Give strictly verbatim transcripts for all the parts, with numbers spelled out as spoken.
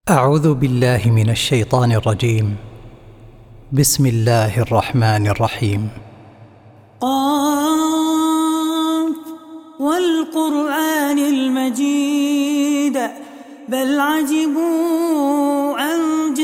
أعوذ بالله من الشيطان الرجيم. بسم الله الرحمن الرحيم. قاف والقرآن المجيد بل عجبوا أن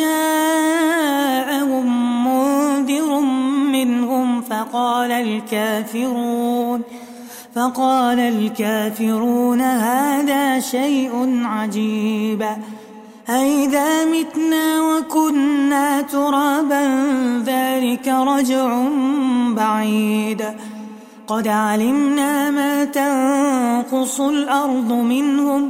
جاءهم منذر منهم فقال الكافرون فقال الكافرون هذا شيء عجيب أئذا متنا وكنا ترابا ذلك رجع بعيد قد علمنا ما تنقص الأرض منهم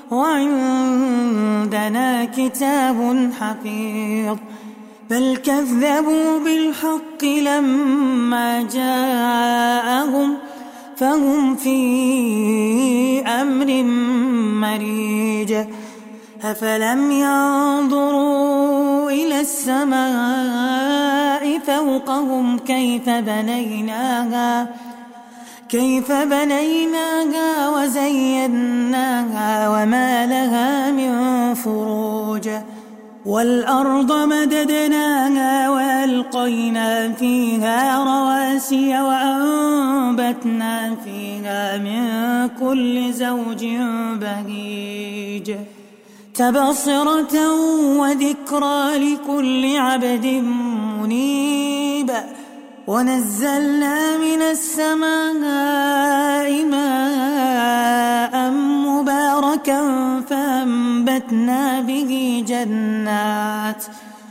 وعندنا كتاب حفيظ بل كذبوا بالحق لما جاءهم فهم في أمر مريج أفلم ينظروا إلى السماء فوقهم كيف بنيناها كيف بنيناها وزيناها وما لها من فروج والأرض مددناها وألقينا فيها رواسي وأنبتنا فيها من كل زوج بهيج تبصرة وذكرى لكل عبد منيب ونزلنا من السماء ماء مباركا فأنبتنا به جنات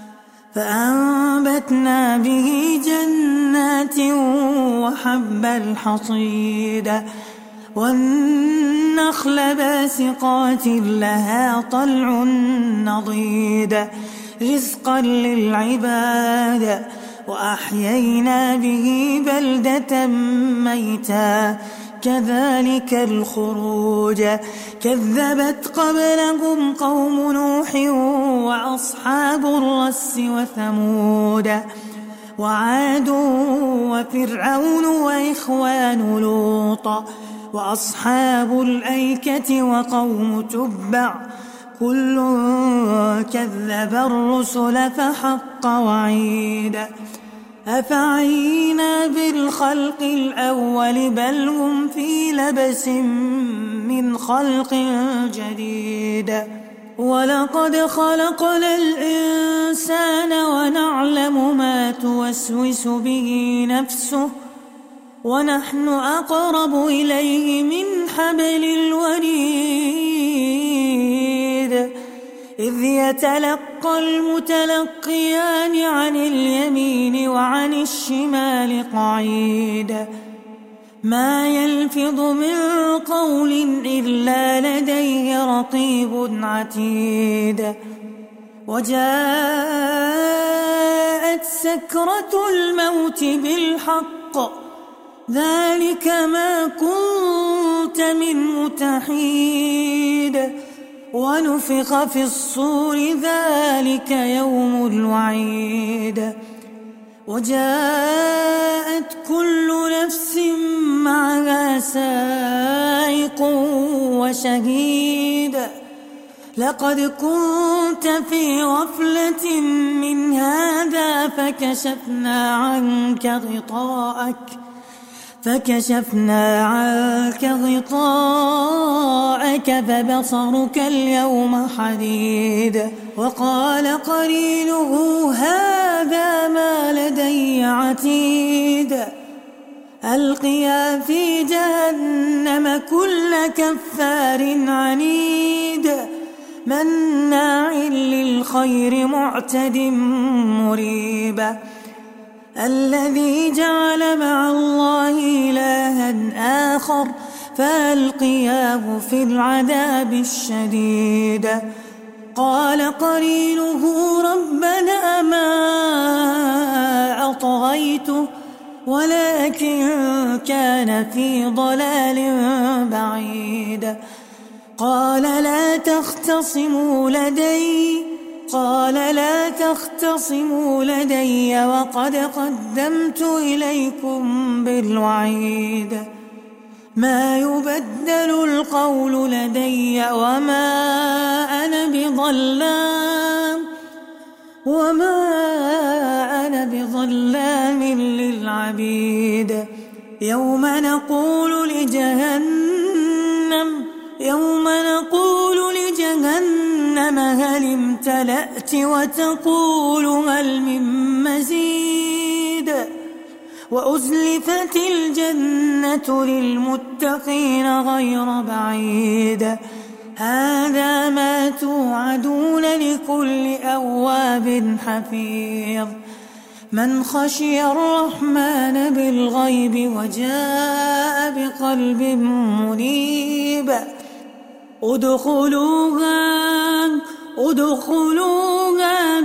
فأنبتنا به جنات وحب الحصيد والنخل باسقات لها طلع نضيد رزقا للعباد وأحيينا به بلدة ميتا كذلك الخروج كذبت قبلهم قوم نوح وأصحاب الرس وثمود وعاد وفرعون وإخوان لوط وأصحاب الأيكة وقوم تبع كل كذب الرسل فحق وعيد أفعينا بالخلق الأول بل هم في لبس من خلق جديد ولقد خلقنا الإنسان ونعلم ما توسوس به نفسه ونحن أقرب إليه من حبل الوريد إذ يتلقى المتلقيان عن اليمين وعن الشمال قعيد ما يلفظ من قول إلا لديه رقيب عتيد وجاءت سكرة الموت بالحق ذلك ما كنت منه تحيد ونفخ في الصور ذلك يوم الوعيد وجاءت كل نفس معها سائق وشهيد لقد كنت في غفلة من هذا فكشفنا عنك غطاءك فكشفنا عنك غطاءك فبصرك اليوم حديد وقال قرينه هذا ما لدي عتيد ألقيا في جهنم كل كفار عنيد مناع للخير معتد مريب الذي جعل مع الله إلها آخر فألقياه في العذاب الشديد قال قرينه ربنا ما أطغيته ولكن كان في ضلال بعيد قال لا تختصموا لدي قال لا تختصموا لدي وقد قدمت إليكم بالوعيد ما يبدل القول لدي وما أنا بظلام وما أنا بظلام للعبيد يوم نقول لجهنم يوم نقول لجهنم هل امتلأت وتقول هل من مزيد وأزلفت الجنة للمتقين غير بعيد هذا ما توعدون لكل أواب حفيظ من خشي الرحمن بالغيب وجاء بقلب منيب ادخلوها ادخلوها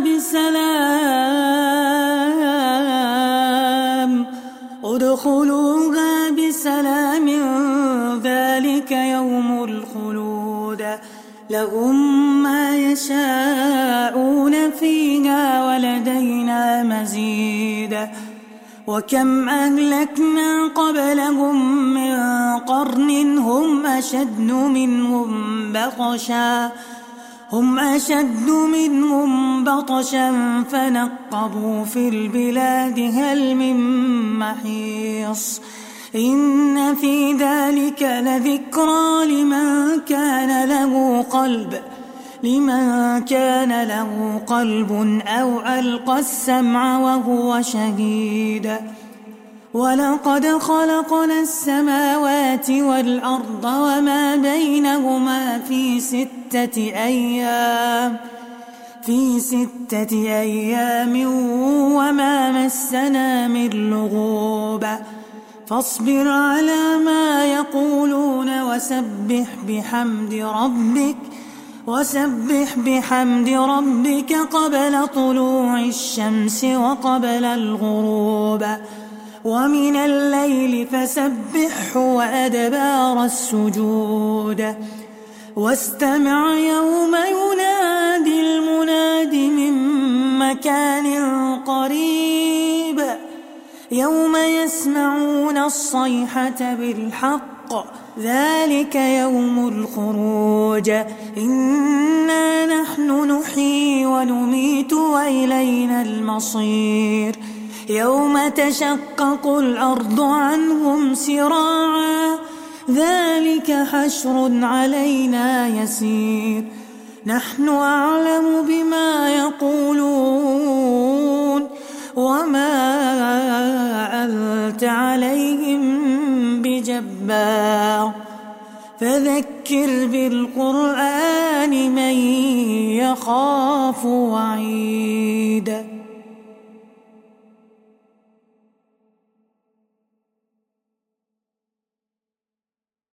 بسلام ادخلوها بسلام ذلك يوم الخلود لهم ما يشاءون فيها ولدينا مزيد وكم أهلكنا قبلهم من قرن هم أشد منهم بطشا هم أشد منهم بطشا فنقبوا في البلاد هل من محيص إن في ذلك لذكرى لمن كان له قلب لمن كان له قلب أو ألقى السمع وهو شهيد ولقد خلقنا السماوات والأرض وما بينهما في ستة أيام في ستة أيام وما مسنا من لغوب فاصبر على ما يقولون وسبح بحمد ربك وسبح بحمد ربك قبل طلوع الشمس وقبل الغروب ومن الليل فسبحه وأدبار السجود واستمع يوم ينادي المناد من مكان قريب يوم يسمعون الصيحة بالحق ذلك يوم الخروج إنا نحن نحيي ونميت وإلينا المصير يوم تشقق الأرض عنهم سراعا ذلك حشر علينا يسير نحن أعلم بما يقولون وما أنت عليهم بجبار فذكر بالقرآن من يخاف وعيد.